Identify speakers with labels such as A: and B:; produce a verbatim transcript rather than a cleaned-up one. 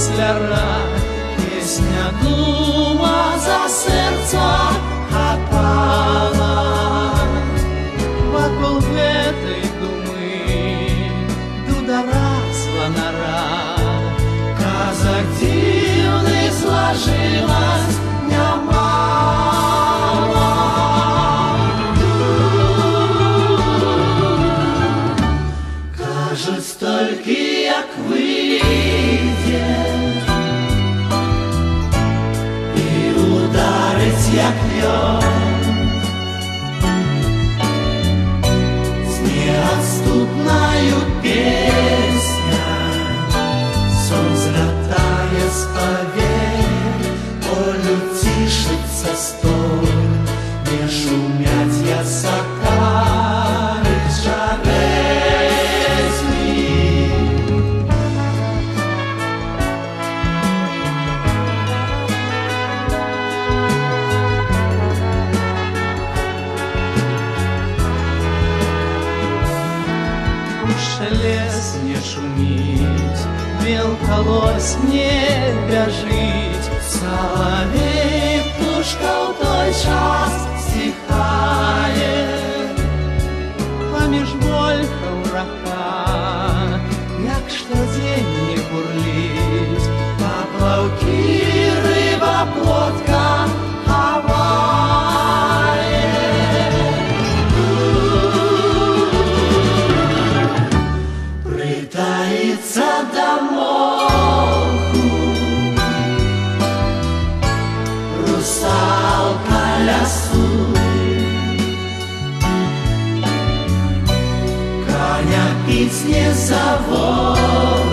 A: гусляра, пісня дума за серця хапала. Вакол гэтай думы дудара званара, казак дзіўных злажылась нямала. Кажуць, толькі як выйдзе і ударыць як лёд, з неадступнаю песня сон злятае з павек, полю цішыцца столь, не шумяць ясакары жарэзні. Лес не шуміць, мелкалось не бяжыць, салавей птушка ў той час сціхае. Паміж волькаў рака, як штодзень не бурліць, паплаўкі рыба плотка хавае. Прытаіцца да моху русалка лясу, коня піць не заводзіць,